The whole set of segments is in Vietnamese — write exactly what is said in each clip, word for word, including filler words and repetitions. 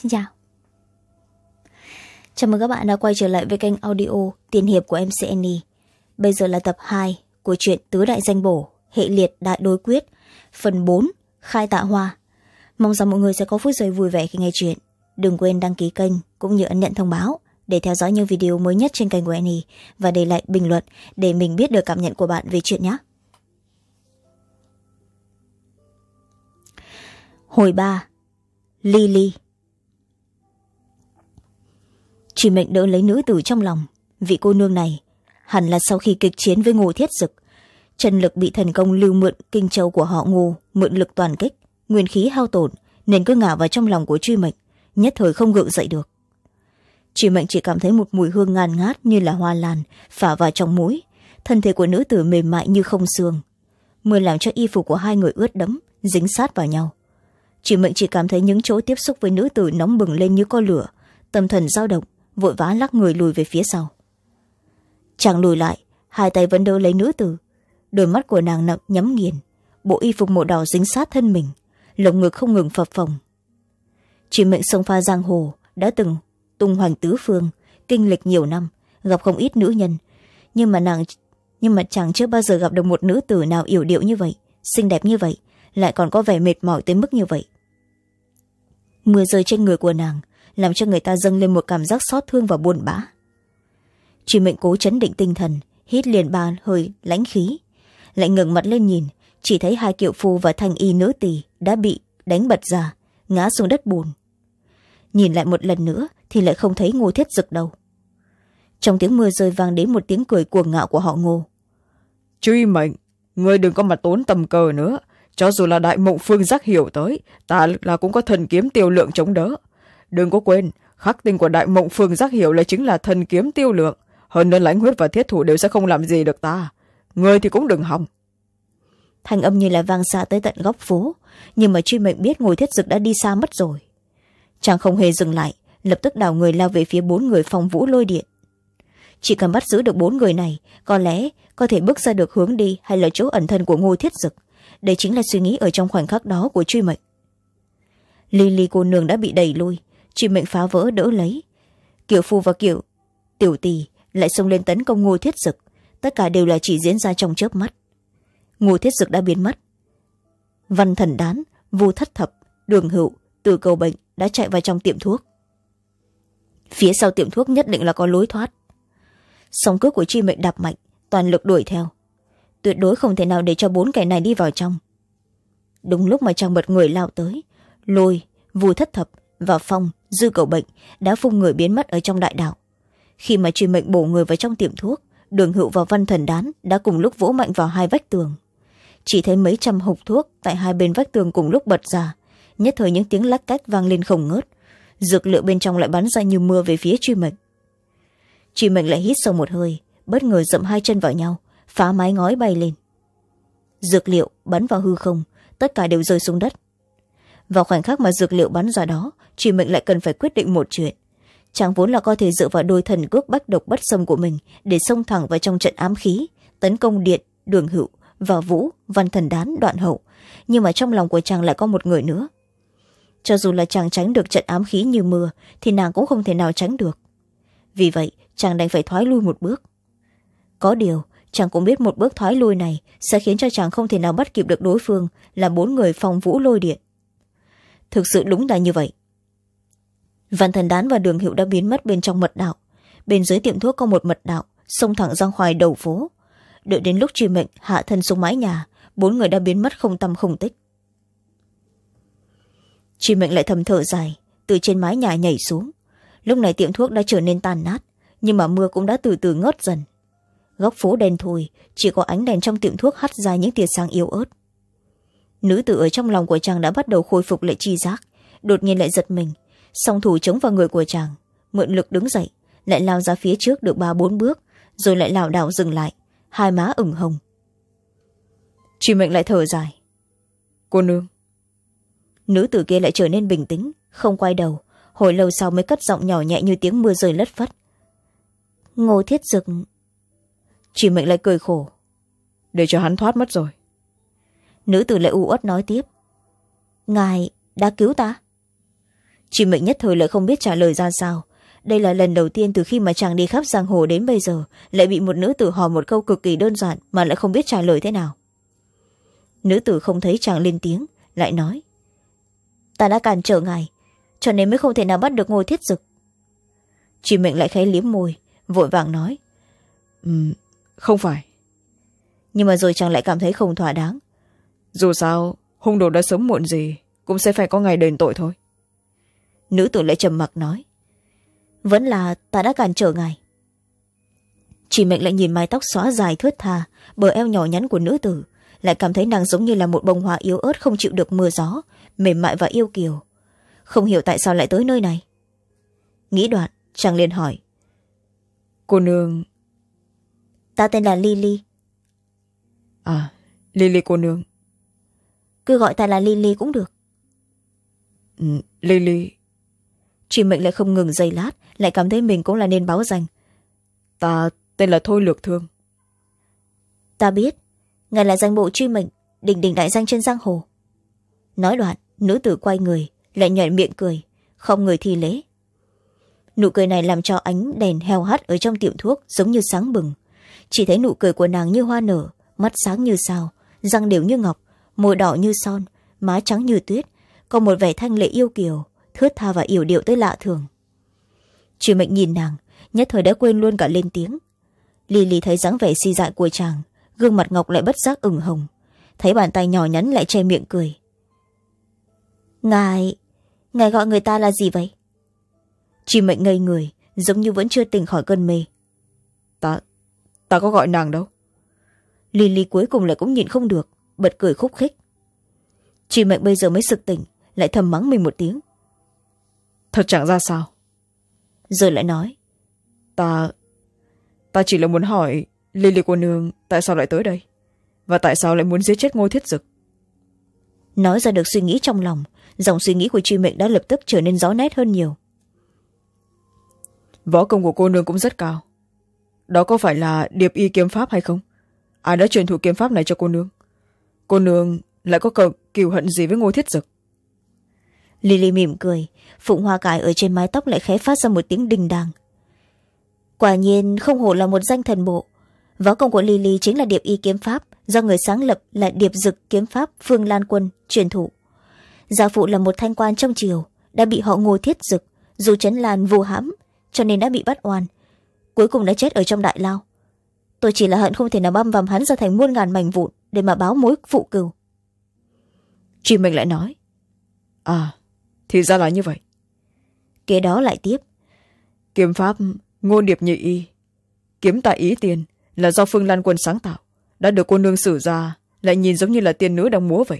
Xin chào. Chào mừng các bạn đã quay trở lại với kênh audio Tiền Hiệp của em xê en i. Bây giờ là tập hai của truyện Tứ Đại Danh Bổ, Hệ Liệt Đại Đối Quyết, phần bốn, Khai Tạ Hoa. Mong rằng mọi người sẽ có phút giây vui vẻ khi nghe chuyện. Đừng quên đăng ký kênh cũng như ấn nhận thông báo để theo dõi những video mới nhất trên kênh của Annie và để lại bình luận để mình biết được cảm nhận của bạn về chuyện nhé. Hồi ba, Lily. Truy Mệnh đỡ lấy nữ tử trong lòng. Vị cô nương này hẳn là sau khi kịch chiến với Ngô Thiết Dực, chân lực bị thần công lưu mượn kinh châu của họ Ngô mượn lực toàn kích, nguyên khí hao tổn nên cứ ngả vào trong lòng của Truy Mệnh, nhất thời không gượng dậy được. Truy Mệnh chỉ cảm thấy một mùi hương ngàn ngát như là hoa lan phả vào trong mũi, thân thể của nữ tử mềm mại như không xương. Mưa làm cho y phục của hai người ướt đẫm, dính sát vào nhau. Truy Mệnh chỉ cảm thấy những chỗ tiếp xúc với nữ tử nóng bừng lên như con lửa, tâm thần dao động, vội vã lắc người lùi về phía sau. Chàng lùi lại, hai tay vẫn đỡ lấy nữ tử, đôi mắt của nàng nặng nhắm nghiền, bộ y phục màu đỏ dính sát thân mình, lồng ngực không ngừng phập phồng. Truy Mệnh sông pha giang hồ, đã từng tung hoành tứ phương, kinh lịch nhiều năm, gặp không ít nữ nhân, nhưng mà nàng nhưng mà chàng chưa bao giờ gặp được một nữ tử nào yểu điệu như vậy, xinh đẹp như vậy, lại còn có vẻ mệt mỏi tới mức như vậy. Mưa rơi trên người của nàng làm cho người ta dâng lên một cảm giác xót thương và buồn bã. Truy Mệnh cố trấn định tinh thần, hít liền ba hơi lãnh khí, lại ngẩng mặt lên nhìn, chỉ thấy hai kiệu phu và thanh y nữ tỳ đã bị đánh bật ra, ngã xuống đất bùn. Nhìn lại một lần nữa thì lại không thấy Ngô Thiết Dực đâu. Trong tiếng mưa rơi vang đến một tiếng cười cuồng ngạo của họ Ngô. Truy Mệnh, ngươi đừng có mà tốn tầm cờ nữa, cho dù là Đại Mộng Phương Giác hiểu tới, ta là cũng có thần kiếm tiêu lượng chống đỡ. Đừng có quên, khắc tinh của Đại Mộng Phương Giác hiểu là chính là thần kiếm tiêu lượng, hơn nữa Lãnh Huyết và Thiết Thủ đều sẽ không làm gì được ta, ngươi thì cũng đừng hòng. Thanh âm như là vang xa tới tận góc phố, nhưng mà Truy Mệnh biết Ngô Thiết Dực đã đi xa mất rồi. Chàng không hề dừng lại, lập tức đảo người lao về phía bốn người Phong Vũ Lôi Điện. Chỉ cần bắt giữ được bốn người này, có lẽ có thể bước ra được hướng đi hay là chỗ ẩn thân của Ngô Thiết Dực. Đây chính là suy nghĩ ở trong khoảnh khắc đó của Truy Mệnh. Lily cô nương đã bị đẩy lui, Truy Mệnh phá vỡ đỡ lấy. Kiều phu và Kiều tiểu tỷ lại xông lên tấn công Ngô Thiết Dực, tất cả đều là chỉ diễn ra trong chớp mắt. Ngô Thiết Dực đã biến mất. Văn Thần Đán, Vu Thất Thập, Đường Hữu, Từ Cầu Bệnh đã chạy vào trong tiệm thuốc. Phía sau tiệm thuốc nhất định là có lối thoát. Song cước của Truy Mệnh đạp mạnh, toàn lực đuổi theo, tuyệt đối không thể nào để cho bốn kẻ này đi vào trong. Đúng lúc mà chàng bật người lao tới, Lôi, Vu Thất Thập và Phong, Dư Cầu Bệnh đã phung người biến mất ở trong đại đạo. Khi mà Truy Mệnh bổ người vào trong tiệm thuốc, Đường Hữu và Văn Thần Đán đã cùng lúc vỗ mạnh vào hai vách tường. Chỉ thấy mấy trăm hộp thuốc tại hai bên vách tường cùng lúc bật ra, nhất thời những tiếng lách cách vang lên không ngớt, dược liệu bên trong lại bắn ra như mưa về phía Truy Mệnh. Truy Mệnh lại hít sâu một hơi, bất ngờ dậm hai chân vào nhau, phá mái ngói bay lên. Dược liệu bắn vào hư không, tất cả đều rơi xuống đất. Vào khoảnh khắc mà dược liệu bắn ra đó, Truy Mệnh lại cần phải quyết định một chuyện. Chàng vốn là có thể dựa vào đôi thần cước bách độc bất xâm của mình để xông thẳng vào trong trận ám khí, tấn công Điện, Đường Hữu và Vũ, Văn Thần Đán, Đoạn Hậu, nhưng mà trong lòng của chàng lại có một người nữa. Cho dù là chàng tránh được trận ám khí như mưa thì nàng cũng không thể nào tránh được. Vì vậy chàng đành phải thoái lui một bước. Có điều chàng cũng biết một bước thoái lui này sẽ khiến cho chàng không thể nào bắt kịp được đối phương là bốn người Phong Vũ Lôi Điện. Thực sự đúng là như vậy. Văn Thần Đán và Đường Hữu đã biến mất bên trong mật đạo. Bên dưới tiệm thuốc có một mật đạo xông thẳng ra ngoài đầu phố. Đợi đến lúc Truy Mệnh hạ thân xuống mái nhà, bốn người đã biến mất không tăm không tích. Truy Mệnh lại thầm thở dài, từ trên mái nhà nhảy xuống. Lúc này tiệm thuốc đã trở nên tàn nát, nhưng mà mưa cũng đã từ từ ngớt dần. Góc phố đen thui, chỉ có ánh đèn trong tiệm thuốc hắt ra những tia sáng yếu ớt. Nữ tử ở trong lòng của chàng đã bắt đầu khôi phục lại tri giác, đột nhiên lại giật mình, song thủ chống vào người của chàng, mượn lực đứng dậy, lại lao ra phía trước được ba bốn bước, rồi lại lảo đảo dừng lại, hai má ửng hồng. Truy Mệnh lại thở dài. Cô nương. Nữ tử kia lại trở nên bình tĩnh, không quay đầu, hồi lâu sau mới cất giọng nhỏ nhẹ như tiếng mưa rơi lất phất. Ngô Thiết Dực. Truy Mệnh lại cười khổ. Để cho hắn thoát mất rồi. Nữ tử lại u uất nói tiếp. Ngài đã cứu ta? Chị Mệnh nhất thời lại không biết trả lời ra sao. Đây là lần đầu tiên từ khi mà chàng đi khắp giang hồ đến bây giờ lại bị một nữ tử hỏi một câu cực kỳ đơn giản mà lại không biết trả lời thế nào. Nữ tử không thấy chàng lên tiếng, lại nói: ta đã cản trở ngài, cho nên mới không thể nào bắt được Ngô Thiết Dực. Chị Mệnh lại khẽ liếm môi, vội vàng nói: um, không phải. Nhưng mà rồi chàng lại cảm thấy không thỏa đáng. Dù sao hung đồ đã sớm muộn gì cũng sẽ phải có ngày đền tội thôi. Nữ tử lại trầm mặc nói: vẫn là ta đã cản trở ngài. Chị Mệnh lại nhìn mái tóc xóa dài thướt tha, bờ eo nhỏ nhắn của nữ tử, lại cảm thấy nàng giống như là một bông hoa yếu ớt không chịu được mưa gió, mềm mại và yêu kiều. Không hiểu tại sao lại tới nơi này. Nghĩ đoạn, chàng liền hỏi: cô nương? Ta tên là Lily. À, Lily cô nương. Cứ gọi ta là Lily cũng được. Ừ, Lily. Chị Mệnh lại không ngừng giây lát, lại cảm thấy mình cũng là nên báo danh. Ta tên là Thôi Lược Thương. Ta biết, ngài là danh bộ truy mệnh, đỉnh đỉnh đại danh trên giang hồ. Nói đoạn, nữ tử quay người, lại nhoẻn miệng cười, không người thi lễ. Nụ cười này làm cho ánh đèn heo hắt ở trong tiệm thuốc giống như sáng bừng. Chỉ thấy nụ cười của nàng như hoa nở, mắt sáng như sao, răng đều như ngọc, môi đỏ như son, má trắng như tuyết, có một vẻ thanh lệ yêu kiều, thướt tha và yểu điệu tới lạ thường. Chị Mệnh nhìn nàng, nhất thời đã quên luôn cả lên tiếng. Lily thấy dáng vẻ si dại của chàng, gương mặt ngọc lại bất giác ửng hồng, thấy bàn tay nhỏ nhắn lại che miệng cười. Ngài, ngài gọi người ta là gì vậy? Chị Mệnh ngây người, giống như vẫn chưa tỉnh khỏi cơn mê. Ta, ta có gọi nàng đâu. Lily cuối cùng lại cũng nhịn không được, bật cười khúc khích. Chị Mệnh bây giờ mới sực tỉnh, lại thầm mắng mình một tiếng. Thật chẳng ra sao. Rồi lại nói: Ta, ta chỉ là muốn hỏi Lily cô nương tại sao lại tới đây, và tại sao lại muốn giết chết Ngô Thiết Dực. Nói ra được suy nghĩ trong lòng, dòng suy nghĩ của Truy Mệnh đã lập tức trở nên rõ nét hơn nhiều. Võ công của cô nương cũng rất cao. Đó có phải là điệp y kiếm pháp hay không? Ai đã truyền thụ kiếm pháp này cho cô nương? Cô nương lại có cờ cừu hận gì với Ngô Thiết Dực? Lily mỉm cười, phụng hoa cải ở trên mái tóc lại khẽ phát ra một tiếng đình đàng. Quả nhiên không hổ là một danh thần bộ. Võ công của Lily chính là điệp y kiếm pháp, do người sáng lập là điệp dực kiếm pháp Phương Lan Quân truyền thụ. Gia phụ là một thanh quan trong triều, đã bị họ Ngô Thiết Dực dù trấn lan vô hãm, cho nên đã bị bắt oan, cuối cùng đã chết ở trong đại lao. Tôi chỉ là hận không thể nào băm vằm hắn ra thành muôn ngàn mảnh vụn để mà báo mối phụ cừu. Chị mình lại nói: À, thì ra là như vậy. Kế đó lại tiếp: Kiếm pháp Ngô Điệp Nhị Y, kiếm tại ý tiền, là do Phương Lan Quân sáng tạo, đã được cô nương sử ra, lại nhìn giống như là tiên nữ đang múa vậy.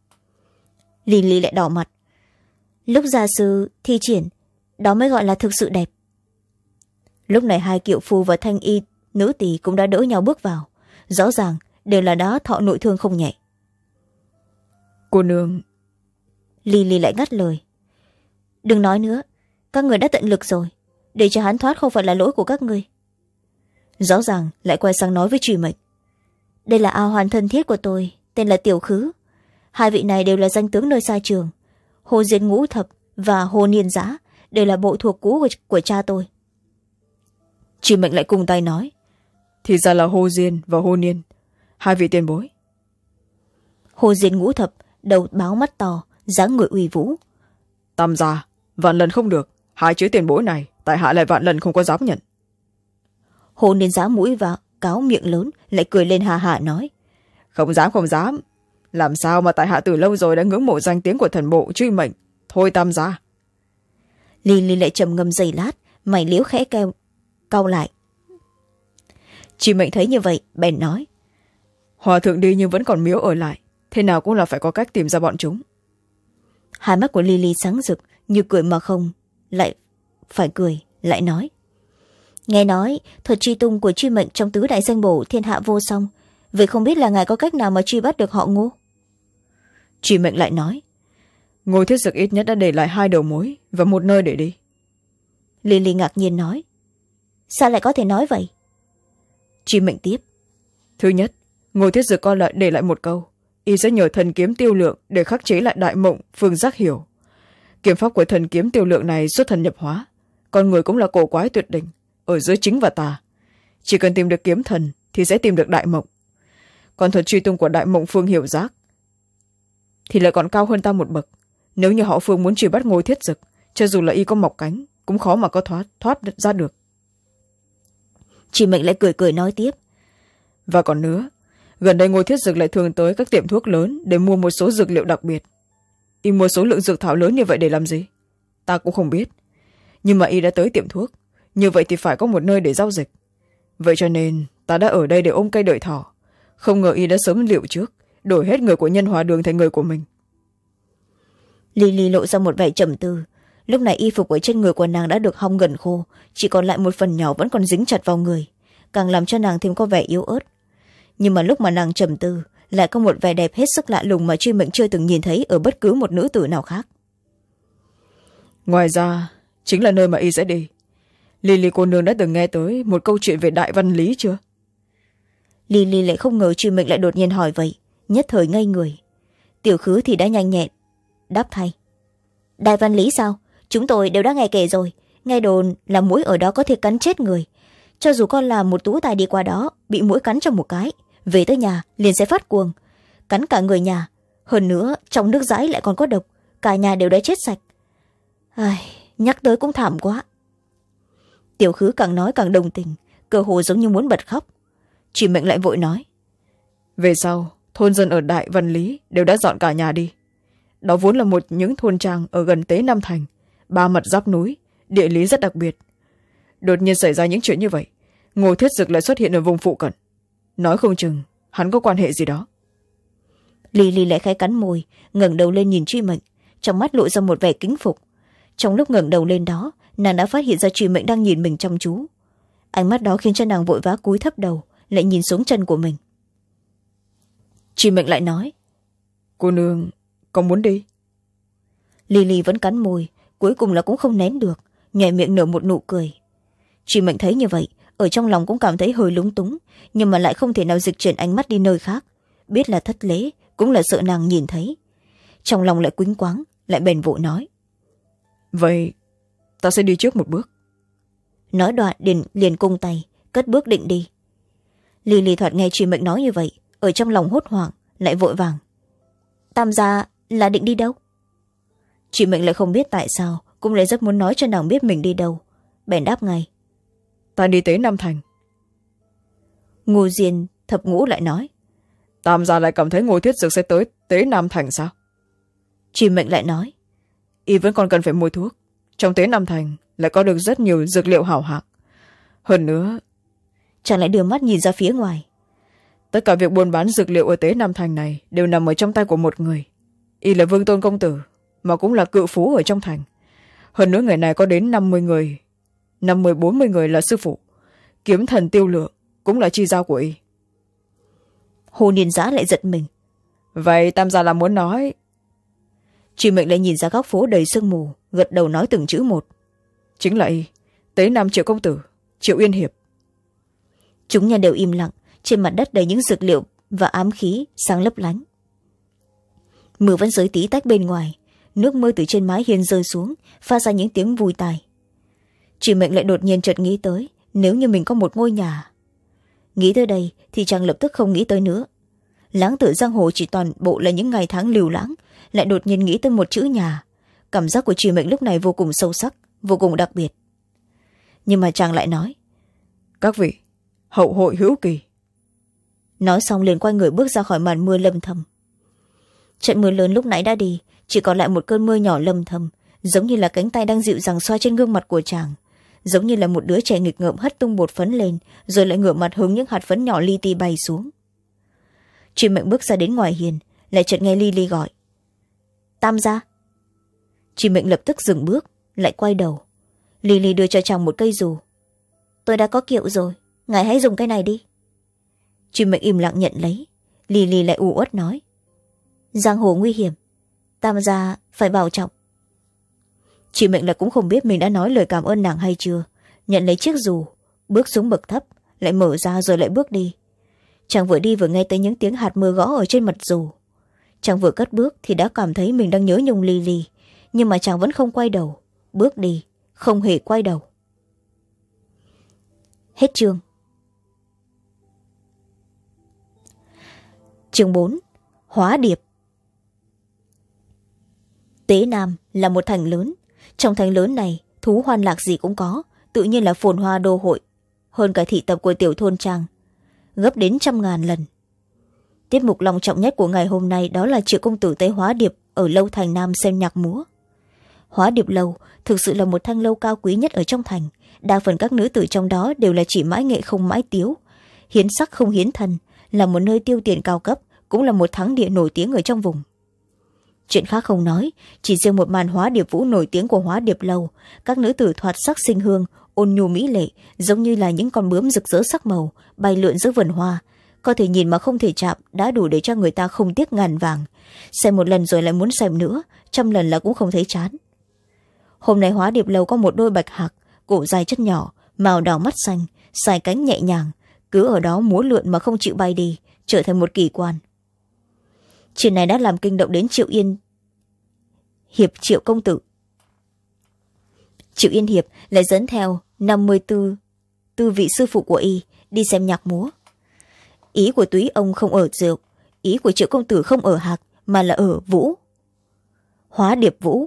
Lily lại đỏ mặt. Lúc gia sư thi triển, đó mới gọi là thực sự đẹp. Lúc này hai kiệu phu và thanh y nữ tỳ cũng đã đỡ nhau bước vào, rõ ràng đều là đã thọ nội thương không nhẹ. Cô nương. Lily lại ngắt lời: Đừng nói nữa, các người đã tận lực rồi, để cho hắn thoát không phải là lỗi của các người. Rõ ràng lại quay sang nói với Truy Mệnh: Đây là A Hoàn thân thiết của tôi, tên là Tiểu Khứ. Hai vị này đều là danh tướng nơi xa trường. Hồ Diên Ngũ Thập và Hồ Niên Giã đều là bộ thuộc cũ của, của cha tôi. Truy Mệnh lại cùng tay nói: Thì ra là Hồ Diên và Hồ Niên, hai vị tiền bối. Hồ Diên Ngũ Thập đầu báo mắt to, dáng người uy vũ. Tam gia, vạn lần không được, hai chữ tiền bối này tại hạ lại vạn lần không có dám nhận. Hồ Niên Giã mũi và cáo miệng lớn lại cười lên hà hà nói: Không dám không dám, làm sao mà tại hạ từ lâu rồi đã ngưỡng mộ danh tiếng của thần bộ Truy Mệnh. Thôi tam gia. Lily lại trầm ngâm giây lát, mày liếu khẽ kêu cau lại. Truy Mệnh thấy như vậy bèn nói: Hòa thượng đi nhưng vẫn còn miếu ở lại, thế nào cũng là phải có cách tìm ra bọn chúng. Hai mắt của Lily sáng rực, như cười mà không lại phải cười, lại nói: Nghe nói thuật truy tung của Truy Mệnh trong tứ đại danh bổ thiên hạ vô song, vậy không biết là ngài có cách nào mà truy bắt được họ Ngô? Truy Mệnh lại nói: Ngô Thiết Dực ít nhất đã để lại hai đầu mối và một nơi để đi. Lily ngạc nhiên nói: Sao lại có thể nói vậy? Truy Mệnh tiếp: Thứ nhất, Ngô Thiết Dực coi lại để lại một câu, y sẽ nhờ thần kiếm Tiêu Lượng để khắc chế lại đại mộng Phương Giác Hiểu. Kiếm pháp của thần kiếm tiêu lượng này xuất thần nhập hóa, con người cũng là cổ quái tuyệt đỉnh, ở giữa chính và tà. Chỉ cần tìm được kiếm thần thì sẽ tìm được đại mộng. Còn thuật truy tung của đại mộng phương hiểu giác thì lại còn cao hơn ta một bậc. Nếu như họ Phương muốn truy bắt Ngôi Thiết Dực, cho dù là y có mọc cánh cũng khó mà có thoát thoát ra được. Chị Mệnh lại cười cười nói tiếp. Và còn nữa, gần đây Ngôi Thiết Dực lại thường tới các tiệm thuốc lớn để mua một số dược liệu đặc biệt. Y mua số lượng dược thảo lớn như vậy để làm gì? Ta cũng không biết. Nhưng mà y đã tới tiệm thuốc, như vậy thì phải có một nơi để giao dịch. Vậy cho nên ta đã ở đây để ôm cây đợi thỏ. Không ngờ y đã sớm liệu trước, đổi hết người của Nhân Hòa Đường thành người của mình. Lily lộ ra một vẻ trầm tư. Lúc này y phục ở trên người của nàng đã được hong gần khô, chỉ còn lại một phần nhỏ vẫn còn dính chặt vào người, càng làm cho nàng thêm có vẻ yếu ớt. Nhưng mà lúc mà nàng trầm tư, lại có một vẻ đẹp hết sức lạ lùng mà Truy Mệnh chưa từng nhìn thấy ở bất cứ một nữ tử nào khác. Ngoài ra chính là nơi mà y sẽ đi. Lily cô nương đã từng nghe tới một câu chuyện về Đại Văn Lý chưa? Lily lại không ngờ Truy Mệnh lại đột nhiên hỏi vậy, nhất thời ngây người. Tiểu Khứ thì đã nhanh nhẹn đáp thay. Đại Văn Lý sao? Chúng tôi đều đã nghe kể rồi. Nghe đồn là muỗi ở đó có thể cắn chết người. Cho dù con là một tú tài đi qua đó, bị muỗi cắn trong một cái, về tới nhà liền sẽ phát cuồng, cắn cả người nhà. Hơn nữa trong nước dãi lại còn có độc, cả nhà đều đã chết sạch. Ai, nhắc tới cũng thảm quá. Tiểu Khứ càng nói càng đồng tình, cơ hồ giống như muốn bật khóc. Truy Mệnh lại vội nói. Về sau thôn dân ở Đại Văn Lý đều đã dọn cả nhà đi. Đó vốn là một những thôn trang ở gần Tế Nam Thành, ba mặt giáp núi, địa lý rất đặc biệt. Đột nhiên xảy ra những chuyện như vậy, Ngô Thiết Dực lại xuất hiện ở vùng phụ cận. Nói không chừng hắn có quan hệ gì đó. Lily lại khẽ cắn môi, ngẩng đầu lên nhìn Truy Mệnh, trong mắt lộ ra một vẻ kính phục. Trong lúc ngẩng đầu lên đó, nàng đã phát hiện ra Truy Mệnh đang nhìn mình chăm chú. Ánh mắt đó khiến cho nàng vội vã cúi thấp đầu, lại nhìn xuống chân của mình. Truy Mệnh lại nói. Cô nương có muốn đi? Lily vẫn cắn môi, cuối cùng là cũng không nén được, nhếch miệng nở một nụ cười. Truy Mệnh thấy như vậy, ở trong lòng cũng cảm thấy hơi lúng túng, nhưng mà lại không thể nào dịch chuyển ánh mắt đi nơi khác. Biết là thất lễ, cũng là sợ nàng nhìn thấy. Trong lòng lại quýnh quáng, lại bèn vội nói. Vậy ta sẽ đi trước một bước. Nói đoạn liền, liền cung tay, cất bước định đi. Lily thoạt nghe Truy Mệnh nói như vậy, ở trong lòng hốt hoảng, lại vội vàng. Tam gia là định đi đâu? Truy Mệnh lại không biết tại sao, cũng lại rất muốn nói cho nàng biết mình đi đâu. Bèn đáp ngay. Ta đi Tế Nam Thành. Ngô Diên thập ngũ lại nói. Tam gia lại cảm thấy Ngô Thiết Dực sẽ tới Tế Nam Thành sao? Truy Mệnh lại nói. Y vẫn còn cần phải mua thuốc. Trong Tế Nam Thành lại có được rất nhiều dược liệu hảo hạng. Hơn nữa, chàng lại đưa mắt nhìn ra phía ngoài. Tất cả việc buôn bán dược liệu ở Tế Nam Thành này đều nằm ở trong tay của một người. Y là Vương Tôn Công Tử, mà cũng là cự phú ở trong thành. Hơn nữa người này có đến năm mươi người, năm mươi bốn mươi người là sư phụ. Kiếm thần Tiêu Lượng cũng là chi giao của Y. Hồ Niên Giã lại giật mình. Vậy tam gia là muốn nói? Truy Mệnh lại nhìn ra góc phố đầy sương mù, gật đầu nói từng chữ một. Chính là Y, Tế Nam Triệu Công Tử, Triệu Yên Hiệp. Chúng nhân đều im lặng, trên mặt đất đầy những dược liệu và ám khí sáng lấp lánh. Mưa vẫn rơi tí tách bên ngoài, nước mưa từ trên mái hiên rơi xuống, phát ra những tiếng vui tai. Truy Mệnh lại đột nhiên chợt nghĩ tới, nếu như mình có một ngôi nhà. Nghĩ tới đây thì chàng lập tức không nghĩ tới nữa. Lãng tử giang hồ chỉ toàn bộ là những ngày tháng lưu lãng, lại đột nhiên nghĩ tới một chữ nhà. Cảm giác của Truy Mệnh lúc này vô cùng sâu sắc, vô cùng đặc biệt. Nhưng mà chàng lại nói. Các vị, hậu hội hữu kỳ. Nói xong liền quay người bước ra khỏi màn mưa lâm thầm. Trận mưa lớn lúc nãy đã đi, chỉ còn lại một cơn mưa nhỏ lâm thầm, giống như là cánh tay đang dịu dàng xoa trên gương mặt của chàng, giống như là một đứa trẻ nghịch ngợm hất tung bột phấn lên, rồi lại ngửa mặt hướng những hạt phấn nhỏ li ti bay xuống. Truy Mệnh bước ra đến ngoài hiên, lại chợt nghe Lily gọi. Tam gia. Truy Mệnh lập tức dừng bước, lại quay đầu. Lily đưa cho chàng một cây dù. Tôi đã có kiệu rồi, ngài hãy dùng cái này đi. Truy Mệnh im lặng nhận lấy. Lily lại u uất nói. Giang hồ nguy hiểm, tam gia phải bảo trọng. Truy Mệnh là cũng không biết mình đã nói lời cảm ơn nàng hay chưa, nhận lấy chiếc dù, bước xuống bậc thấp, lại mở ra rồi lại bước đi. Chàng vừa đi vừa nghe tới những tiếng hạt mưa gõ ở trên mặt dù. Chàng vừa cất bước thì đã cảm thấy mình đang nhớ nhung Lily, nhưng mà chàng vẫn không quay đầu, bước đi không hề quay đầu. Hết chương. Chương bốn. Hóa điệp. Tế Nam là một thành lớn. Trong thành lớn này thú hoan lạc gì cũng có, tự nhiên là phồn hoa đô hội, hơn cả thị tập của tiểu thôn trang, gấp đến trăm ngàn lần. Tiết mục long trọng nhất của ngày hôm nay đó là Triệu công tử tới Hóa Điệp ở lâu thành Nam xem nhạc múa. Hóa Điệp lâu thực sự là một thanh lâu cao quý nhất ở trong thành, đa phần các nữ tử trong đó đều là chỉ mãi nghệ không mãi tiếu, hiến sắc không hiến thân, là một nơi tiêu tiền cao cấp, cũng là một thắng địa nổi tiếng ở trong vùng. Chuyện khác không nói, chỉ riêng một màn Hóa Điệp vũ nổi tiếng của Hóa Điệp lâu, các nữ tử thoạt sắc sinh hương, ôn nhu mỹ lệ, giống như là những con bướm rực rỡ sắc màu bay lượn giữa vườn hoa, có thể nhìn mà không thể chạm, đã đủ để cho người ta không tiếc ngàn vàng, xem một lần rồi lại muốn xem nữa, trăm lần là cũng không thấy chán. Hôm nay Hóa Điệp lâu có một đôi bạch hạc, cổ dài chất nhỏ, màu đỏ mắt xanh, xài cánh nhẹ nhàng, cứ ở đó múa lượn mà không chịu bay đi, trở thành một kỳ quan. Chuyện này đã làm kinh động đến Triệu Yên Hiệp Triệu công tử. Triệu Yên Hiệp lại dẫn theo năm mươi tư tư vị sư phụ của y đi xem nhạc múa. Ý của túy ông không ở rượu, ý của Triệu công tử không ở hạc, mà là ở vũ, Hóa Điệp vũ.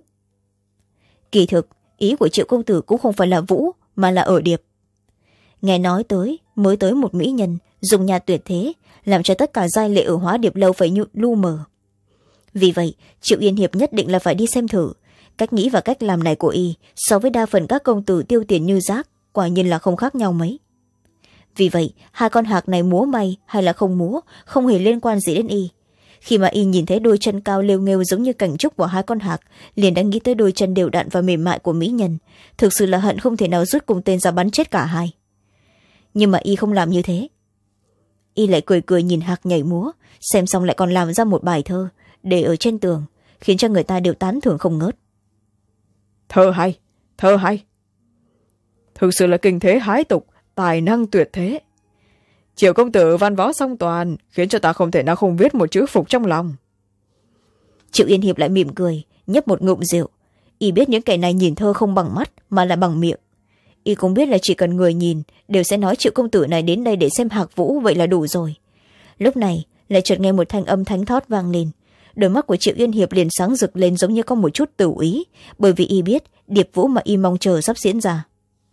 Kỳ thực ý của Triệu công tử cũng không phải là vũ, mà là ở điệp. Nghe nói tới mới tới một mỹ nhân dùng nhà tuyệt thế, làm cho tất cả giai lệ ở Hóa Điệp lâu phải lu mờ. Vì vậy Triệu Yên Hiệp nhất định là phải đi xem thử. Cách nghĩ và cách làm này của y so với đa phần các công tử tiêu tiền như rác, quả nhiên là không khác nhau mấy. Vì vậy hai con hạc này múa may hay là không múa không hề liên quan gì đến y. Khi mà y nhìn thấy đôi chân cao lêu nghêu giống như cành trúc của hai con hạc, liền đã nghĩ tới đôi chân đều đặn và mềm mại của mỹ nhân, thực sự là hận không thể nào rút cùng tên ra bắn chết cả hai. Nhưng mà y không làm như thế. Y lại cười cười nhìn hạc nhảy múa, xem xong lại còn làm ra một bài thơ để ở trên tường, khiến cho người ta đều tán thưởng không ngớt. Thơ hay, thơ hay, thực sự là kinh thế hái tục, tài năng tuyệt thế. Triệu công tử văn võ song toàn, khiến cho ta không thể nào không viết một chữ phục trong lòng. Triệu Yên Hiệp lại mỉm cười, nhấp một ngụm rượu. Y biết những kẻ này nhìn thơ không bằng mắt mà là bằng miệng. Y cũng biết là chỉ cần người nhìn đều sẽ nói Triệu công tử này đến đây để xem hạc vũ, vậy là đủ rồi. Lúc này lại chợt nghe một thanh âm thánh thót vang lên, đôi mắt của Triệu Yên Hiệp liền sáng rực lên giống như có một chút tử ý, bởi vì y biết điệp vũ mà y mong chờ sắp diễn ra.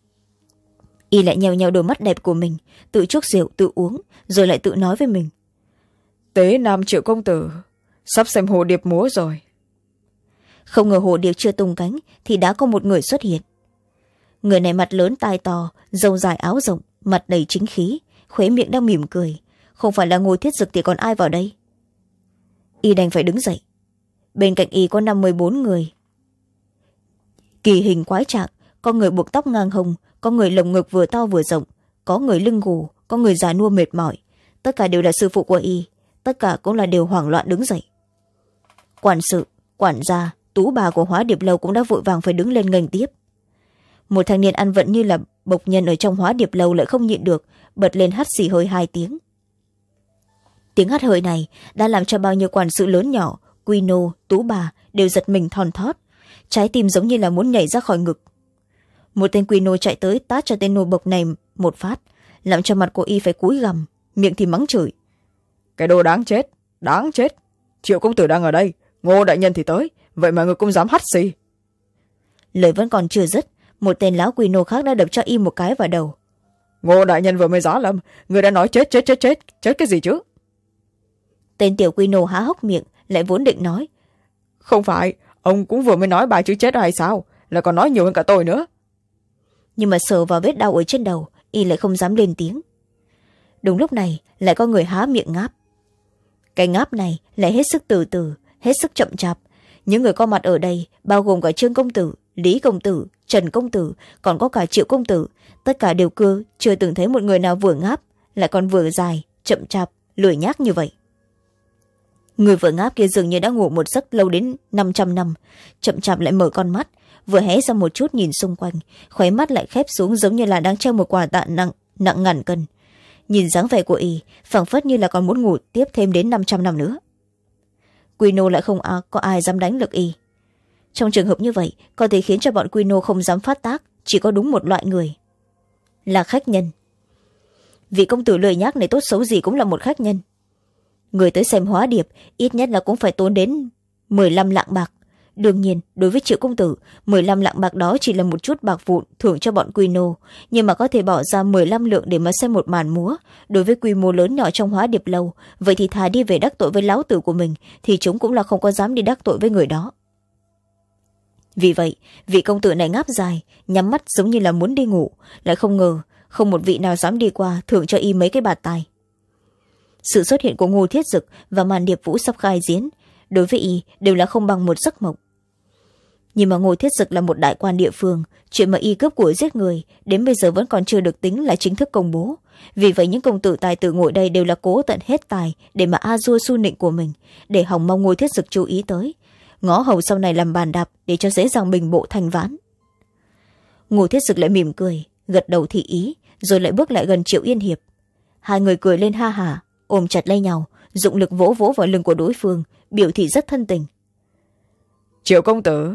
Y lại nheo nheo đôi mắt đẹp của mình, tự chuốc rượu tự uống, rồi lại tự nói với mình: Tế Nam Triệu công tử sắp xem hồ điệp múa rồi. Không ngờ hồ điệp chưa tung cánh thì đã có một người xuất hiện. Người này mặt lớn tai to, râu dài áo rộng, mặt đầy chính khí, khóe miệng đang mỉm cười. Không phải là Ngô Thiết Dực thì còn ai vào đây? Y đành phải đứng dậy. Bên cạnh y có năm mươi bốn người, kỳ hình quái trạng, có người buộc tóc ngang hông, có người lồng ngực vừa to vừa rộng, có người lưng gù, có người già nua mệt mỏi. Tất cả đều là sư phụ của y, tất cả cũng là đều hoảng loạn đứng dậy. Quản sự, quản gia, tú bà của Hóa Điệp lâu cũng đã vội vàng phải đứng lên nghênh tiếp. Một thanh niên ăn vận như là bộc nhân ở trong Hóa Điệp lâu lại không nhịn được, bật lên hắt xì hơi hai tiếng. Tiếng hắt hơi này đã làm cho bao nhiêu quản sự lớn nhỏ, quy nô, tú bà đều giật mình thon thót, trái tim giống như là muốn nhảy ra khỏi ngực. Một tên quy nô chạy tới tát cho tên nô bộc này một phát, làm cho mặt của y phải cúi gằm, miệng thì mắng chửi: Cái đồ đáng chết, đáng chết, Triệu công tử đang ở đây, Ngô đại nhân thì tới, vậy mà người cũng dám hắt xì. Lời vẫn còn chưa dứt, một tên lão quy nô khác đã đập cho y một cái vào đầu. Ngô đại nhân vừa mới giá lâm, người đã nói chết chết chết chết chết cái gì chứ? Tên tiểu quy nô há hốc miệng, lại vốn định nói: Không phải, ông cũng vừa mới nói bài chữ chết hay sao, là còn nói nhiều hơn cả tôi nữa. Nhưng mà sờ vào vết đau ở trên đầu, y lại không dám lên tiếng. Đúng lúc này lại có người há miệng ngáp. Cái ngáp này lại hết sức từ từ, hết sức chậm chạp. Những người có mặt ở đây bao gồm cả Trương công tử, Lý công tử, Trần công tử, còn có cả Triệu công tử, tất cả đều cưa chưa từng thấy một người nào vừa ngáp lại còn vừa dài, chậm chạp, lười nhác như vậy. Người vừa ngáp kia dường như đã ngủ một giấc lâu đến năm trăm năm, chậm chạp lại mở con mắt, vừa hé ra một chút nhìn xung quanh, khóe mắt lại khép xuống giống như là đang treo một quả tạ nặng nặng ngàn cân. Nhìn dáng vẻ của y phảng phất như là còn muốn ngủ tiếp thêm đến năm trăm năm nữa. Quy nô lại không có ai dám đánh lực y. trong trường hợp như vậy có thể khiến cho bọn quy nô không dám phát tác, chỉ có đúng một loại người là khách nhân. Vị công tử lười nhác này tốt xấu gì cũng là một khách nhân. Người tới xem hóa điệp ít nhất là cũng phải tốn đến mười lăm lạng bạc. Đương nhiên đối với Triệu công tử, mười lăm lạng bạc đó chỉ là một chút bạc vụn thưởng cho bọn quy nô, nhưng mà có thể bỏ ra mười lăm lượng để mà xem một màn múa, đối với quy mô lớn nhỏ trong hóa điệp lâu, vậy thì thà đi về đắc tội với lão tử của mình thì chúng cũng là không có dám đi đắc tội với người đó. Vì vậy vị công tử này ngáp dài, nhắm mắt giống như là muốn đi ngủ, lại không ngờ không một vị nào dám đi qua thưởng cho y mấy cái bạt tài. Sự xuất hiện của Ngô Thiết Dực và màn điệp vũ sắp khai diễn đối với y đều là không bằng một giấc mộng. Nhưng mà Ngô Thiết Dực là một đại quan địa phương, chuyện mà y cướp của giết người đến bây giờ vẫn còn chưa được tính là chính thức công bố. Vì vậy những công tử tài tử ngồi đây đều là cố tận hết tài để mà a dua su nịnh của mình, để hòng mong Ngô Thiết Dực chú ý tới, ngõ hầu sau này làm bàn đạp để cho dễ dàng bình bộ thành ván. Ngô Thiết Dực lại mỉm cười, gật đầu thị ý, rồi lại bước lại gần Triệu Yên Hiệp. Hai người cười lên ha hả, ôm chặt lấy nhau, dụng lực vỗ vỗ vào lưng của đối phương, biểu thị rất thân tình. Triệu công tử,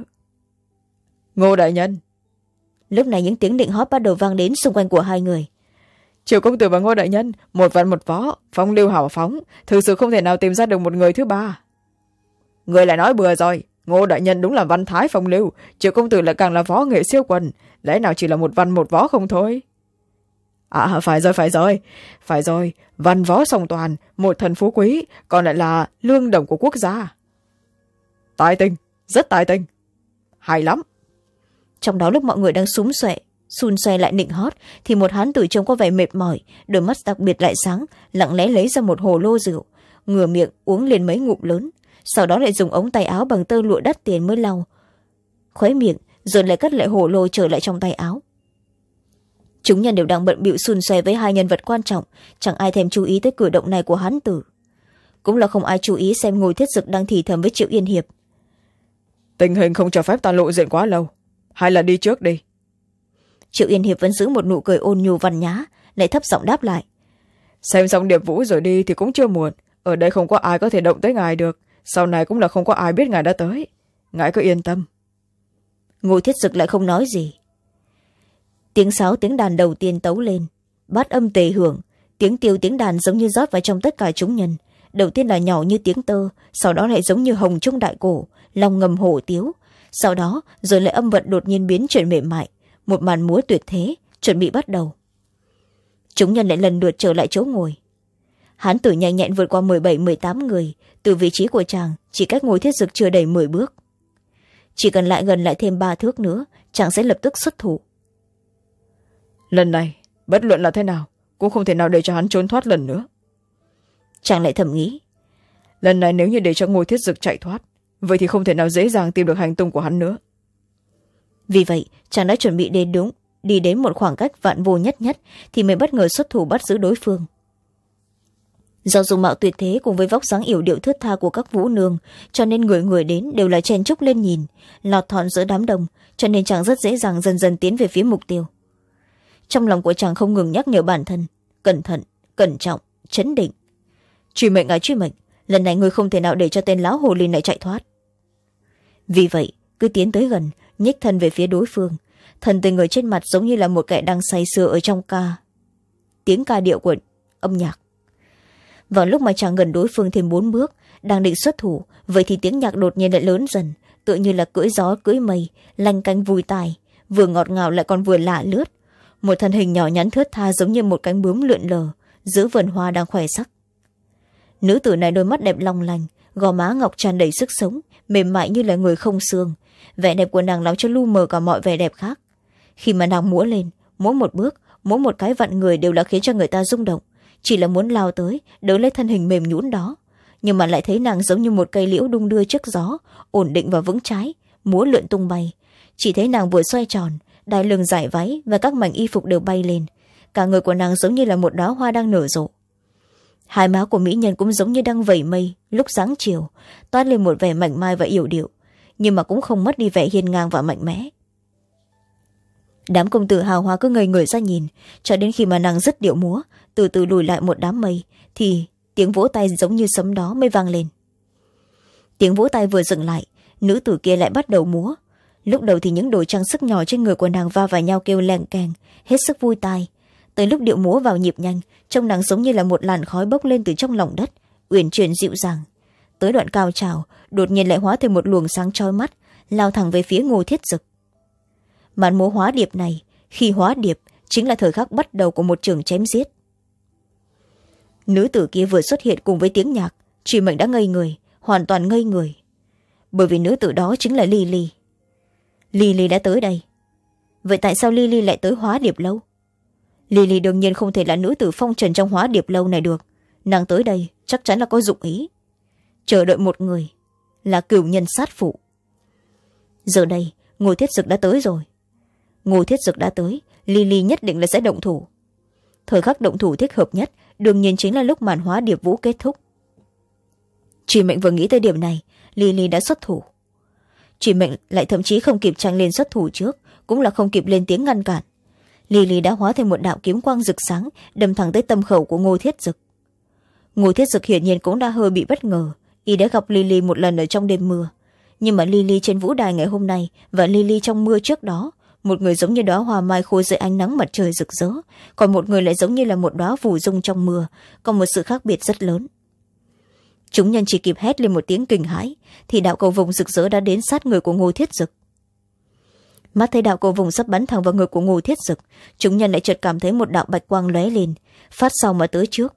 Ngô đại nhân. Lúc này những tiếng định hót bắt đầu vang đến xung quanh của hai người. Triệu công tử và Ngô đại nhân, một văn một võ, phong lưu hào phóng, thực sự không thể nào tìm ra được một người thứ ba. Người lại nói bừa rồi, Ngô đại nhân đúng là văn thái phong lưu, Triệu công tử lại càng là võ nghệ siêu quần, lẽ nào chỉ là một văn một võ không thôi? À phải rồi phải rồi phải rồi văn võ song toàn, một thần phú quý, còn lại là lương đồng của quốc gia. Tài tình, rất tài tình, hay lắm. Trong đó lúc mọi người đang xúm xoẹ xun xoe lại nịnh hót thì một hán tử trông có vẻ mệt mỏi, đôi mắt đặc biệt lại sáng, lặng lẽ lấy ra một hồ lô rượu, ngửa miệng uống lên mấy ngụm lớn, sau đó lại dùng ống tay áo bằng tơ lụa đắt tiền mới lau khuấy miệng, rồi lại cất lại hồ lô trở lại trong tay áo. Chúng nhân đều đang bận bịu xun xoe với hai nhân vật quan trọng, chẳng ai thèm chú ý tới cử động này của hán tử. Cũng là không ai chú ý xem Ngô Thiết Dực đang thì thầm với Triệu Yên Hiệp. Tình hình không cho phép ta lộ diện quá lâu, hay là đi trước đi. Triệu Yên Hiệp vẫn giữ một nụ cười ôn nhu văn nhã, lại thấp giọng đáp lại. Xem xong điệp vũ rồi đi thì cũng chưa muộn, ở đây không có ai có thể động tới ngài được, sau này cũng là không có ai biết ngài đã tới, ngài cứ yên tâm. Ngô Thiết Dực lại không nói gì. Tiếng sáo tiếng đàn đầu tiên tấu lên, bát âm tề hưởng, tiếng tiêu tiếng đàn giống như rót vào trong tất cả chúng nhân. Đầu tiên là nhỏ như tiếng tơ, sau đó lại giống như hồng trung đại cổ, long ngầm hổ tiếu, sau đó rồi lại âm vận đột nhiên biến chuyển mềm mại, một màn múa tuyệt thế chuẩn bị bắt đầu. Chúng nhân lại lần lượt trở lại chỗ ngồi. Hán tử nhanh nhẹn vượt qua mười bảy mười tám người, từ vị trí của chàng chỉ cách Ngô Thiết Dực chưa đầy mười bước. Chỉ cần lại gần lại thêm ba thước nữa, chàng sẽ lập tức xuất thủ. Lần này bất luận là thế nào cũng không thể nào để cho hắn trốn thoát lần nữa. Chàng lại thầm nghĩ, lần này nếu như để cho Ngô Thiết Dực chạy thoát, vậy thì không thể nào dễ dàng tìm được hành tung của hắn nữa. Vì vậy chàng đã chuẩn bị đến đúng đi đến một khoảng cách vạn vô nhất nhất thì mới bất ngờ xuất thủ bắt giữ đối phương. Do dung mạo tuyệt thế cùng với vóc dáng yểu điệu thướt tha của các vũ nương, cho nên người người đến đều là chen chúc lên nhìn, lọt thỏn giữa đám đông, cho nên chàng rất dễ dàng dần dần tiến về phía mục tiêu. Trong lòng của chàng không ngừng nhắc nhở bản thân, cẩn thận, cẩn trọng, chấn định. Truy mệnh à truy mệnh, lần này người không thể nào để cho tên lão hồ ly này chạy thoát. Vì vậy cứ tiến tới gần, nhích thân về phía đối phương, thần tình người trên mặt giống như là một kẻ đang say sưa ở trong ca tiếng ca điệu của âm nhạc. Vào lúc mà chàng gần đối phương thêm bốn bước, đang định xuất thủ, vậy thì tiếng nhạc đột nhiên lại lớn dần, tựa như là cưỡi gió cưỡi mây, lanh canh vui tai, vừa ngọt ngào lại còn vừa lạ lướt. Một thân hình nhỏ nhắn thướt tha giống như một cánh bướm lượn lờ giữa vườn hoa đang khoe sắc. Nữ tử này đôi mắt đẹp long lanh, gò má ngọc tràn đầy sức sống, mềm mại như là người không xương. Vẻ đẹp của nàng làm cho lu mờ cả mọi vẻ đẹp khác. Khi mà nàng múa lên, mỗi một bước, mỗi một cái vặn người đều là khiến cho người ta rung động, chỉ là muốn lao tới đỡ lấy thân hình mềm nhũn đó, nhưng mà lại thấy nàng giống như một cây liễu đung đưa trước gió, ổn định và vững trái, múa lượn tung bay. Chỉ thấy nàng vừa xoay tròn, đai lưng giải váy và các mảnh y phục đều bay lên, cả người của nàng giống như là một đóa hoa đang nở rộ. Hai má của mỹ nhân cũng giống như đang vẩy mây lúc sáng chiều, toát lên một vẻ mảnh mai và yểu điệu, nhưng mà cũng không mất đi vẻ hiên ngang và mạnh mẽ. Đám công tử hào hoa cứ ngây người ra nhìn, cho đến khi mà nàng dứt điệu múa, từ từ lùi lại một đám mây, thì tiếng vỗ tay giống như sấm đó mới vang lên. Tiếng vỗ tay vừa dừng lại, nữ tử kia lại bắt đầu múa. Lúc đầu thì những đồ trang sức nhỏ trên người của nàng va vào nhau kêu leng keng, hết sức vui tai. Tới lúc điệu múa vào nhịp nhanh, trông nàng giống như là một làn khói bốc lên từ trong lòng đất, uyển chuyển dịu dàng. Tới đoạn cao trào, đột nhiên lại hóa thành một luồng sáng chói mắt, lao thẳng về phía Ngô Thiết Dực. Màn múa hóa điệp này, khi hóa điệp chính là thời khắc bắt đầu của một trường chém giết. Nữ tử kia vừa xuất hiện cùng với tiếng nhạc, Truy Mệnh đã ngây người, hoàn toàn ngây người. Bởi vì nữ tử đó chính là Lily. Lily đã tới đây. Vậy tại sao Lily lại tới hóa điệp lâu? Lily đương nhiên không thể là nữ tử phong trần trong hóa điệp lâu này được. Nàng tới đây chắc chắn là có dụng ý. Chờ đợi một người, là cửu nhân sát phụ. Giờ đây, Ngô Thiết Dực đã tới rồi. Ngô Thiết Dực đã tới, Lily nhất định là sẽ động thủ. Thời khắc động thủ thích hợp nhất, đương nhiên chính là lúc màn hóa điệp vũ kết thúc. Truy Mệnh vừa nghĩ tới điểm này, Lily đã xuất thủ. Truy Mệnh lại thậm chí không kịp tranh lên xuất thủ trước, cũng là không kịp lên tiếng ngăn cản. Lily đã hóa thành một đạo kiếm quang rực sáng, đâm thẳng tới tâm khẩu của Ngô Thiết Dực. Ngô Thiết Dực hiển nhiên cũng đã hơi bị bất ngờ, y đã gặp Lily một lần ở trong đêm mưa. Nhưng mà Lily trên vũ đài ngày hôm nay và Lily trong mưa trước đó, một người giống như đóa hoa mai khô dưới ánh nắng mặt trời rực rỡ, còn một người lại giống như là một đóa phù dung trong mưa, có một sự khác biệt rất lớn. Chúng nhân chỉ kịp hét lên một tiếng kinh hãi, thì đạo cầu vồng rực rỡ đã đến sát người của Ngô Thiết Dực. Mắt thấy đạo cầu vồng sắp bắn thẳng vào người của Ngô Thiết Dực, chúng nhân lại chợt cảm thấy một đạo bạch quang lóe lên, phát sau mà tới trước.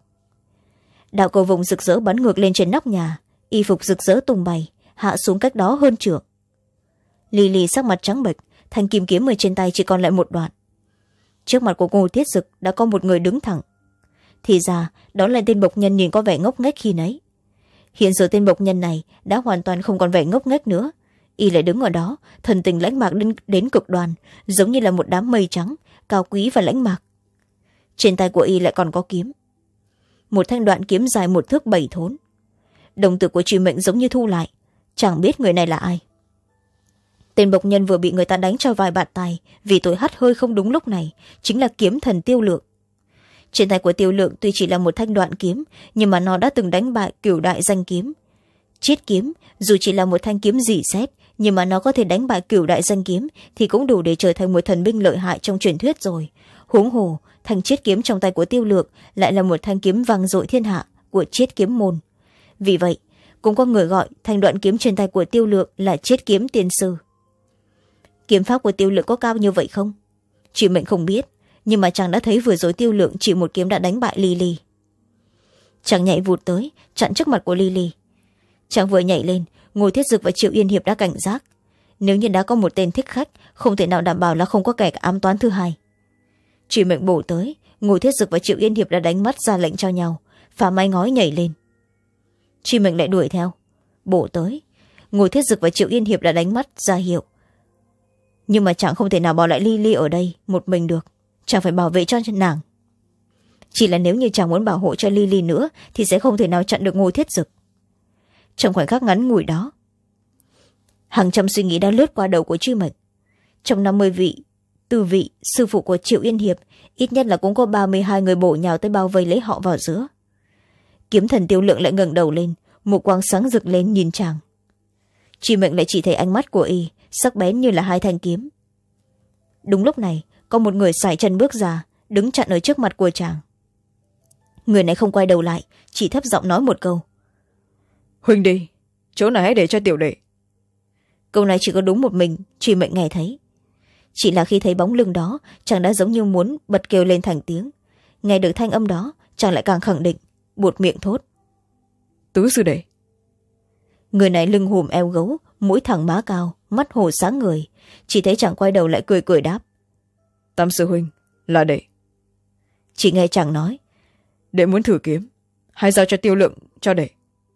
Đạo cầu vồng rực rỡ bắn ngược lên trên nóc nhà, y phục rực rỡ tung bay, hạ xuống cách đó hơn trượng. Lily sắc mặt trắng bệch, thanh kim kiếm ở trên tay chỉ còn lại một đoạn. Trước mặt của Ngô Thiết Dực đã có một người đứng thẳng. Thì ra đó là tên bộc nhân nhìn có vẻ ngốc nghếch khi nấy. Hiện giờ tên bộc nhân này đã hoàn toàn không còn vẻ ngốc nghếch nữa, y lại đứng ở đó, thần tình lãnh mạc đến, đến cực đoan, giống như là một đám mây trắng, cao quý và lãnh mạc. Trên tay của y lại còn có kiếm, một thanh đoạn kiếm dài một thước bảy thốn. Đồng tử của Truy Mệnh giống như thu lại, chẳng biết người này là ai. Tên bộc nhân vừa bị người ta đánh cho vài bạt tay vì tội hắt hơi không đúng lúc này, chính là kiếm thần Tiêu Lượng. Trên tay của Tiêu Lượng tuy chỉ là một thanh đoạn kiếm, nhưng mà nó đã từng đánh bại cửu đại danh kiếm. Chiết kiếm dù chỉ là một thanh kiếm rỉ sét, nhưng mà nó có thể đánh bại cửu đại danh kiếm thì cũng đủ để trở thành một thần binh lợi hại trong truyền thuyết rồi. Huống hồ thanh chiết kiếm trong tay của Tiêu Lượng lại là một thanh kiếm vang dội thiên hạ của chiết kiếm môn. Vì vậy cũng có người gọi thanh đoạn kiếm trên tay của Tiêu Lượng là chiết kiếm tiên sư. Kiếm pháp của Tiêu Lượng có cao như vậy không? Truy Mệnh không biết, nhưng mà chàng đã thấy vừa rồi Tiêu Lượng chỉ một kiếm đã đánh bại Lily. Chàng nhảy vụt tới, chặn trước mặt của Lily. Chàng vừa nhảy lên, Ngô Thiết Dực và Triệu Yên Hiệp đã cảnh giác. Nếu như đã có một tên thích khách, không thể nào đảm bảo là không có kẻ ám toán thứ hai. Truy Mệnh bổ tới, Ngô Thiết Dực và Triệu Yên Hiệp đã đánh mắt ra lệnh cho nhau, phá mái ngói nhảy lên. Truy Mệnh lại đuổi theo, bổ tới, Ngô Thiết Dực và Triệu Yên Hiệp đã đánh mắt ra hiệu. Nhưng mà chàng không thể nào bỏ lại Lily ở đây một mình được, chàng phải bảo vệ cho nàng. Chỉ là nếu như chàng muốn bảo hộ cho Lily nữa thì sẽ không thể nào chặn được Ngô Thiết Dực. Trong khoảnh khắc ngắn ngủi đó, hàng trăm suy nghĩ đã lướt qua đầu của Truy Mệnh. Trong năm mươi vị tư vị sư phụ của Triệu Yên Hiệp, ít nhất là cũng có ba mươi hai người bổ nhào tới bao vây lấy họ vào giữa. Kiếm thần Tiêu Lượng lại ngẩng đầu lên, một quang sáng rực lên nhìn chàng. Truy Mệnh lại chỉ thấy ánh mắt của y sắc bén như là hai thanh kiếm. Đúng lúc này có một người sải chân bước ra, đứng chặn ở trước mặt của chàng. Người này không quay đầu lại, chỉ thấp giọng nói một câu: Huynh đi, chỗ này hãy để cho tiểu đệ. Câu này chỉ có đúng một mình Truy Mệnh nghe thấy. Chỉ là khi thấy bóng lưng đó, chàng đã giống như muốn bật kêu lên thành tiếng. Nghe được thanh âm đó, chàng lại càng khẳng định, buột miệng thốt: Tứ sư đệ. Người này lưng hùm eo gấu, mũi thẳng má cao, mắt hồ sáng người. Chỉ thấy chàng quay đầu lại cười cười đáp: Tam sư huynh, là đệ. Chỉ nghe chàng nói: Đệ muốn thử kiếm, hãy giao cho Tiêu Lượng cho đệ.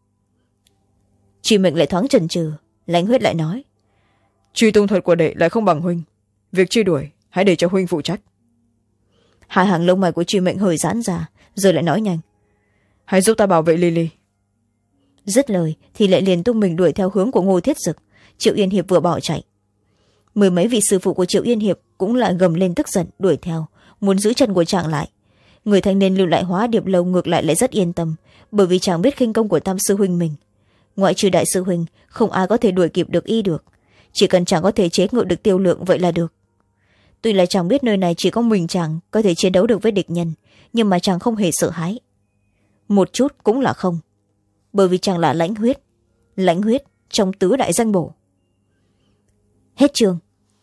Truy Mệnh lại thoáng chần chừ, lãnh huyết lại nói: Truy tung thuật của đệ lại không bằng huynh, việc truy đuổi hãy để cho huynh phụ trách. Hai hàng lông mày của Truy Mệnh hơi giãn ra, rồi lại nói nhanh: Hãy giúp ta bảo vệ Lily. Dứt lời thì lại liền tung mình đuổi theo hướng của Ngô Thiết Dực. Triệu Yên Hiệp vừa bỏ chạy, mười mấy vị sư phụ của Triệu Yên Hiệp cũng lại gầm lên tức giận đuổi theo, muốn giữ chân của chàng lại. Người thanh niên lưu lại hóa điệp lâu ngược lại lại rất yên tâm, bởi vì chàng biết khinh công của tam sư huynh mình. ngoại trừ đại sư huynh không ai có thể đuổi kịp được y được, chỉ cần chàng có thể chế ngự được Tiêu Lượng vậy là được. Tuy là chàng biết nơi này chỉ có mình chàng có thể chiến đấu được với địch nhân, nhưng mà chàng không hề sợ hãi, một chút cũng là không, bởi vì chàng là lãnh huyết, lãnh huyết trong tứ đại danh bổ. Hết chương.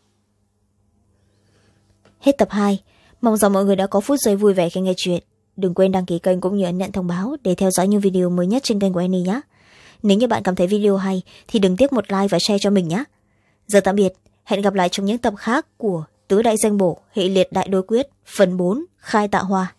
Hết tập hai. Mong rằng mọi người đã có phút giây vui vẻ khi nghe chuyện. Đừng quên đăng ký kênh cũng như ấn nhận thông báo để theo dõi những video mới nhất trên kênh của Annie nhé. Nếu như bạn cảm thấy video hay thì đừng tiếc một like và share cho mình nhé. Giờ tạm biệt, hẹn gặp lại trong những tập khác của Tứ đại danh bổ hệ liệt đại đối quyết phần bốn khai tạo hoa.